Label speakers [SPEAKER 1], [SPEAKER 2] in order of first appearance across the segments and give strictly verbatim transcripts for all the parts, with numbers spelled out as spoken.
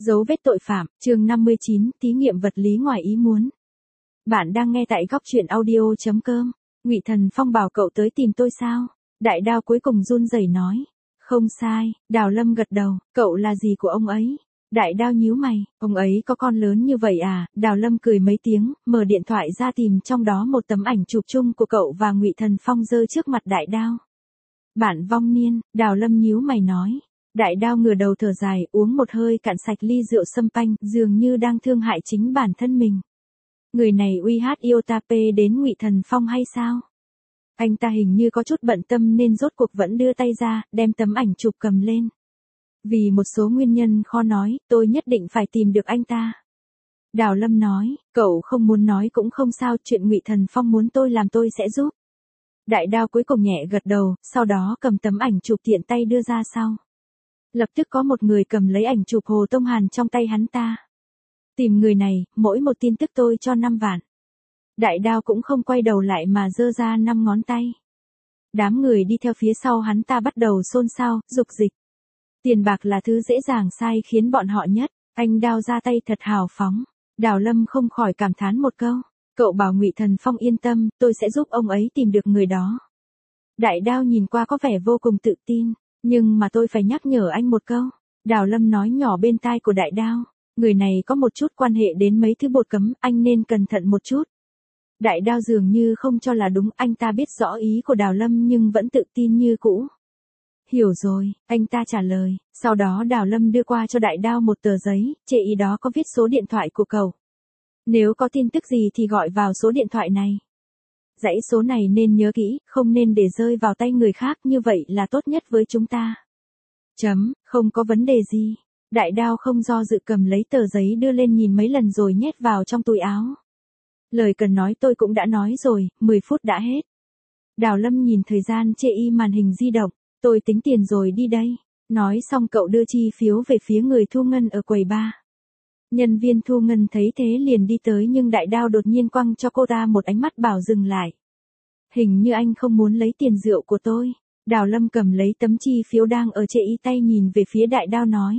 [SPEAKER 1] Dấu vết tội phạm, chương năm mươi chín, thí nghiệm vật lý ngoài ý muốn. Bạn đang nghe tại góc truyện audio.com. Ngụy Thần Phong bảo cậu tới tìm tôi sao? Đại Đao cuối cùng run rẩy nói. Không sai, Đào Lâm gật đầu, cậu là gì của ông ấy? Đại Đao nhíu mày, ông ấy có con lớn như vậy à? Đào Lâm cười mấy tiếng, mở điện thoại ra tìm trong đó một tấm ảnh chụp chung của cậu và Ngụy Thần Phong giơ trước mặt Đại Đao. Bạn vong niên, Đào Lâm nhíu mày nói. Đại Đao ngửa đầu thở dài, uống một hơi cạn sạch ly rượu sâm panh, dường như đang thương hại chính bản thân mình. Người này uy hát Iotape đến Ngụy Thần Phong hay sao? Anh ta hình như có chút bận tâm nên rốt cuộc vẫn đưa tay ra, đem tấm ảnh chụp cầm lên. Vì một số nguyên nhân khó nói, tôi nhất định phải tìm được anh ta. Đào Lâm nói, cậu không muốn nói cũng không sao, chuyện Ngụy Thần Phong muốn tôi làm tôi sẽ giúp. Đại Đao cuối cùng nhẹ gật đầu, sau đó cầm tấm ảnh chụp tiện tay đưa ra sau. Lập tức có một người cầm lấy ảnh chụp Hồ Tông Hàn trong tay hắn ta. Tìm người này, mỗi một tin tức tôi cho năm vạn. Đại Đao cũng không quay đầu lại mà giơ ra năm ngón tay. Đám người đi theo phía sau hắn ta bắt đầu xôn xao, dục dịch. Tiền bạc là thứ dễ dàng sai khiến bọn họ nhất. Anh Đao ra tay thật hào phóng. Đào Lâm không khỏi cảm thán một câu. Cậu bảo Ngụy Thần Phong yên tâm, tôi sẽ giúp ông ấy tìm được người đó. Đại Đao nhìn qua có vẻ vô cùng tự tin. Nhưng mà tôi phải nhắc nhở anh một câu. Đào Lâm nói nhỏ bên tai của Đại Đao. Người này có một chút quan hệ đến mấy thứ bột cấm, anh nên cẩn thận một chút. Đại Đao dường như không cho là đúng, anh ta biết rõ ý của Đào Lâm nhưng vẫn tự tin như cũ. Hiểu rồi, anh ta trả lời. Sau đó Đào Lâm đưa qua cho Đại Đao một tờ giấy, trên ý đó có viết số điện thoại của cậu. Nếu có tin tức gì thì gọi vào số điện thoại này. Dãy số này nên nhớ kỹ, không nên để rơi vào tay người khác, như vậy là tốt nhất với chúng ta. Chấm, không có vấn đề gì. Đại Đao không do dự cầm lấy tờ giấy đưa lên nhìn mấy lần rồi nhét vào trong túi áo. Lời cần nói tôi cũng đã nói rồi, mười phút đã hết. Đào Lâm nhìn thời gian chê y màn hình di động, tôi tính tiền rồi đi đây. Nói xong cậu đưa chi phiếu về phía người thu ngân ở quầy bar. Nhân viên thu ngân thấy thế liền đi tới nhưng Đại Đao đột nhiên quăng cho cô ta một ánh mắt bảo dừng lại. Hình như anh không muốn lấy tiền rượu của tôi. Đào Lâm cầm lấy tấm chi phiếu đang ở trên y tay nhìn về phía Đại Đao nói.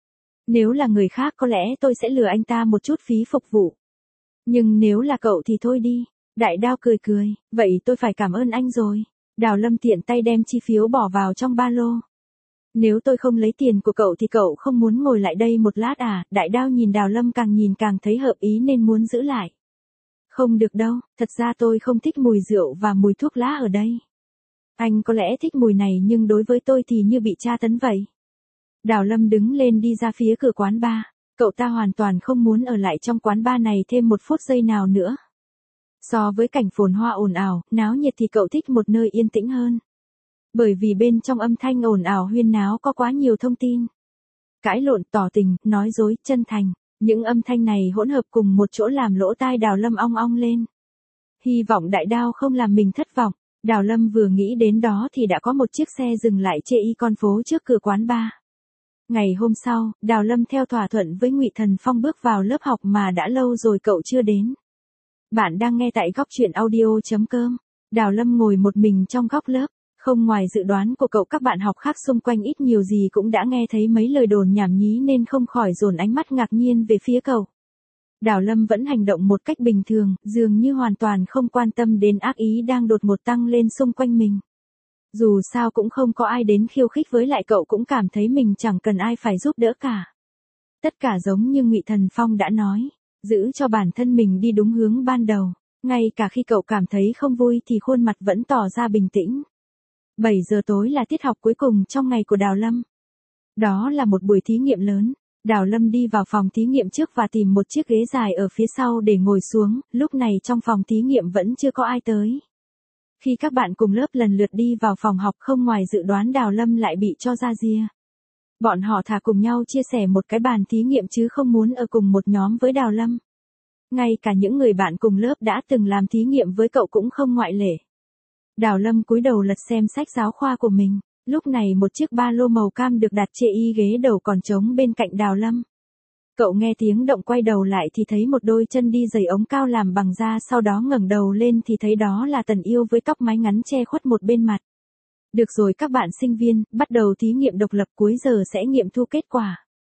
[SPEAKER 1] Nếu là người khác có lẽ tôi sẽ lừa anh ta một chút phí phục vụ. Nhưng nếu là cậu thì thôi đi. Đại Đao cười cười, vậy tôi phải cảm ơn anh rồi. Đào Lâm tiện tay đem chi phiếu bỏ vào trong ba lô. Nếu tôi không lấy tiền của cậu thì cậu không muốn ngồi lại đây một lát à? Đại Đao nhìn Đào Lâm càng nhìn càng thấy hợp ý nên muốn giữ lại. Không được đâu, thật ra tôi không thích mùi rượu và mùi thuốc lá ở đây. Anh có lẽ thích mùi này nhưng đối với tôi thì như bị tra tấn vậy. Đào Lâm đứng lên đi ra phía cửa quán bar. Cậu ta hoàn toàn không muốn ở lại trong quán bar này thêm một phút giây nào nữa. So với cảnh phồn hoa ồn ào, náo nhiệt thì cậu thích một nơi yên tĩnh hơn. Bởi vì bên trong âm thanh ồn ào huyên náo có quá nhiều thông tin. Cãi lộn, tỏ tình, nói dối, chân thành. Những âm thanh này hỗn hợp cùng một chỗ làm lỗ tai Đào Lâm ong ong lên. Hy vọng Đại Đao không làm mình thất vọng. Đào Lâm vừa nghĩ đến đó thì đã có một chiếc xe dừng lại chê y con phố trước cửa quán bar. Ngày hôm sau, Đào Lâm theo thỏa thuận với Ngụy Thần Phong bước vào lớp học mà đã lâu rồi cậu chưa đến. Bạn đang nghe tại góc truyện audio.com. Đào Lâm ngồi một mình trong góc lớp. Không ngoài dự đoán của cậu, các bạn học khác xung quanh ít nhiều gì cũng đã nghe thấy mấy lời đồn nhảm nhí nên không khỏi dồn ánh mắt ngạc nhiên về phía cậu. Đào Lâm vẫn hành động một cách bình thường, dường như hoàn toàn không quan tâm đến ác ý đang đột ngột tăng lên xung quanh mình. Dù sao cũng không có ai đến khiêu khích với lại cậu cũng cảm thấy mình chẳng cần ai phải giúp đỡ cả. Tất cả giống như Ngụy Thần Phong đã nói, giữ cho bản thân mình đi đúng hướng ban đầu. Ngay cả khi cậu cảm thấy không vui thì khuôn mặt vẫn tỏ ra bình tĩnh. bảy giờ tối là tiết học cuối cùng trong ngày của Đào Lâm. Đó là một buổi thí nghiệm lớn. Đào Lâm đi vào phòng thí nghiệm trước và tìm một chiếc ghế dài ở phía sau để ngồi xuống, lúc này trong phòng thí nghiệm vẫn chưa có ai tới. Khi các bạn cùng lớp lần lượt đi vào phòng học không ngoài dự đoán Đào Lâm lại bị cho ra rìa. Bọn họ thà cùng nhau chia sẻ một cái bàn thí nghiệm chứ không muốn ở cùng một nhóm với Đào Lâm. Ngay cả những người bạn cùng lớp đã từng làm thí nghiệm với cậu cũng không ngoại lệ. Đào Lâm cúi đầu lật xem sách giáo khoa của mình. Lúc này một chiếc ba lô màu cam được đặt trên y ghế đầu còn trống bên cạnh Đào Lâm. Cậu nghe tiếng động quay đầu lại thì thấy một đôi chân đi giày ống cao làm bằng da, sau đó ngẩng đầu lên thì thấy đó là Tần Yêu với tóc mái ngắn che khuất một bên mặt. Được rồi các bạn sinh viên, bắt đầu thí nghiệm độc lập, cuối giờ sẽ nghiệm thu kết quả.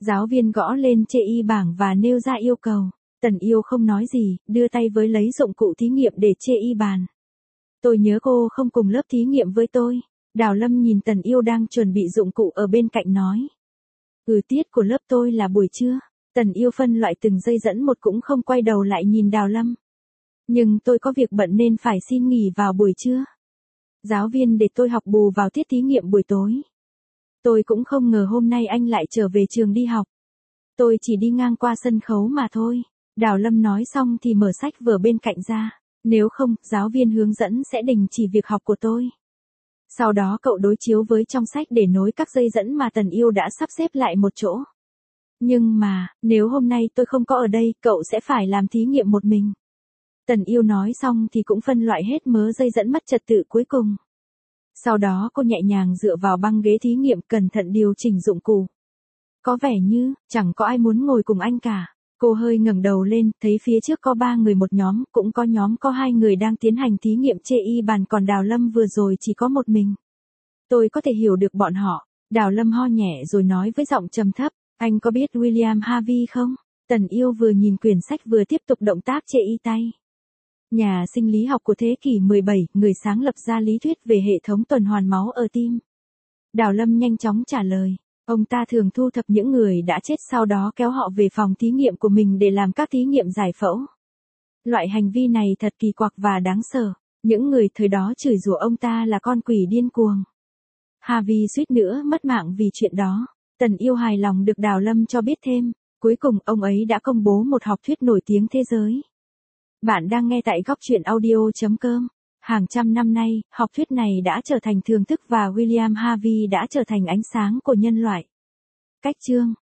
[SPEAKER 1] Giáo viên gõ lên chê y bảng và nêu ra yêu cầu. Tần Yêu không nói gì, đưa tay với lấy dụng cụ thí nghiệm để chê y bàn. Tôi nhớ cô không cùng lớp thí nghiệm với tôi. Đào Lâm nhìn Tần Yêu đang chuẩn bị dụng cụ ở bên cạnh nói. Ừ, tiết của lớp tôi là buổi trưa. Tần Yêu phân loại từng dây dẫn một cũng không quay đầu lại nhìn Đào Lâm. Nhưng tôi có việc bận nên phải xin nghỉ vào buổi trưa. Giáo viên để tôi học bù vào tiết thí nghiệm buổi tối. Tôi cũng không ngờ hôm nay anh lại trở về trường đi học. Tôi chỉ đi ngang qua sân khấu mà thôi. Đào Lâm nói xong thì mở sách vở bên cạnh ra. Nếu không, giáo viên hướng dẫn sẽ đình chỉ việc học của tôi. Sau đó cậu đối chiếu với trong sách để nối các dây dẫn mà Tần Yêu đã sắp xếp lại một chỗ. Nhưng mà, nếu hôm nay tôi không có ở đây, cậu sẽ phải làm thí nghiệm một mình. Tần Yêu nói xong thì cũng phân loại hết mớ dây dẫn mất trật tự cuối cùng. Sau đó cô nhẹ nhàng dựa vào băng ghế thí nghiệm cẩn thận điều chỉnh dụng cụ. Có vẻ như, chẳng có ai muốn ngồi cùng anh cả. Cô hơi ngẩng đầu lên, thấy phía trước có ba người một nhóm, cũng có nhóm có hai người đang tiến hành thí nghiệm chê y bàn, còn Đào Lâm vừa rồi chỉ có một mình. Tôi có thể hiểu được bọn họ. Đào Lâm ho nhẹ rồi nói với giọng trầm thấp, anh có biết William Harvey không? Tần Yêu vừa nhìn quyển sách vừa tiếp tục động tác chê y tay. Nhà sinh lý học của thế kỷ mười bảy, người sáng lập ra lý thuyết về hệ thống tuần hoàn máu ở tim. Đào Lâm nhanh chóng trả lời. Ông ta thường thu thập những người đã chết sau đó kéo họ về phòng thí nghiệm của mình để làm các thí nghiệm giải phẫu. Loại hành vi này thật kỳ quặc và đáng sợ. Những người thời đó chửi rủa ông ta là con quỷ điên cuồng. Harvey suýt nữa mất mạng vì chuyện đó. Tần Yêu hài lòng được Đào Lâm cho biết thêm. Cuối cùng ông ấy đã công bố một học thuyết nổi tiếng thế giới. Bạn đang nghe tại góc truyện audio chấm com. Hàng trăm năm nay, học thuyết này đã trở thành thường thức và William Harvey đã trở thành ánh sáng của nhân loại. Cách chương